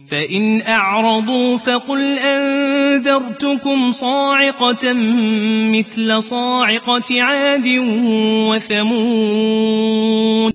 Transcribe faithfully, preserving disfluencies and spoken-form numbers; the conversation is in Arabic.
فإن أعرضوا فقل أنذرتكم صاعقة مثل صاعقة عاد وثمود